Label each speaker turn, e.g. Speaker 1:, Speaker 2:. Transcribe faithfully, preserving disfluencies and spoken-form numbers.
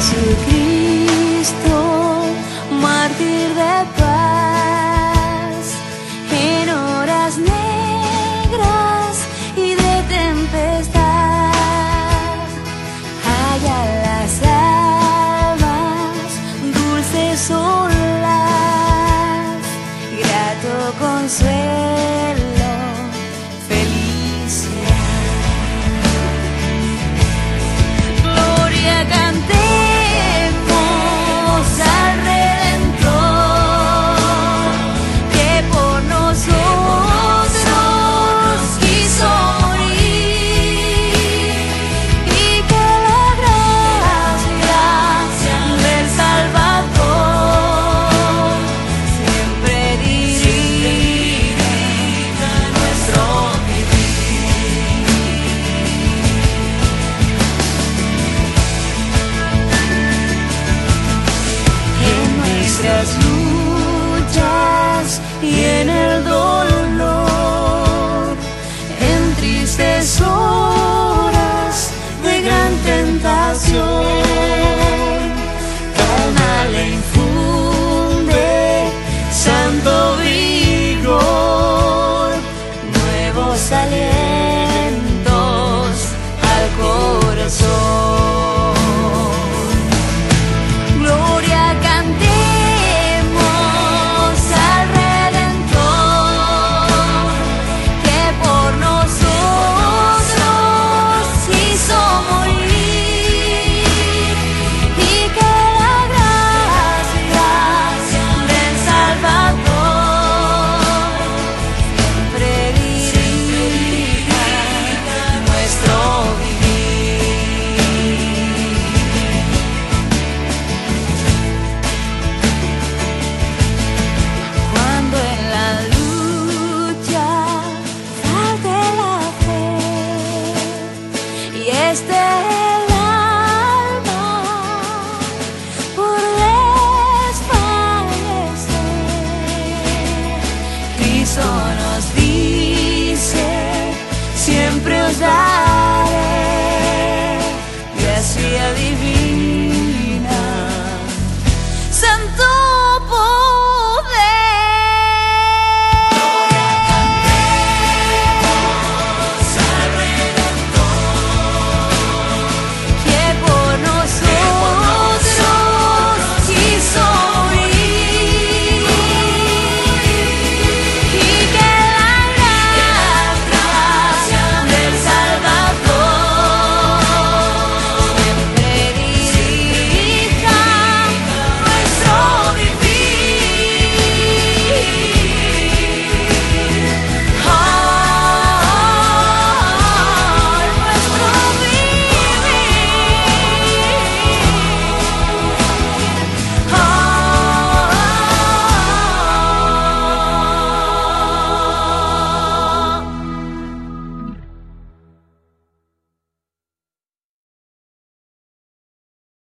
Speaker 1: Jesucristo, mártir de paz, en horas negras y de tempestad, halla las almas, dulces olas, grato consuelo, felicidad. Gloria cantemos al Redentor, que por nosotros quiso morir, y que la gracia del Salvador siempre dirija nuestro vivir. En nuestras luchas y en el dolor, en tristes horas de gran tentación, calma le infunde santo vigor, nuevos alientos al corazón. Gloria cantemos al Redentor, que por nosotros hizo morir, y que la gracia del Salvador siempre dirija nuestro vivir. Cuando en la lucha falte la fe y este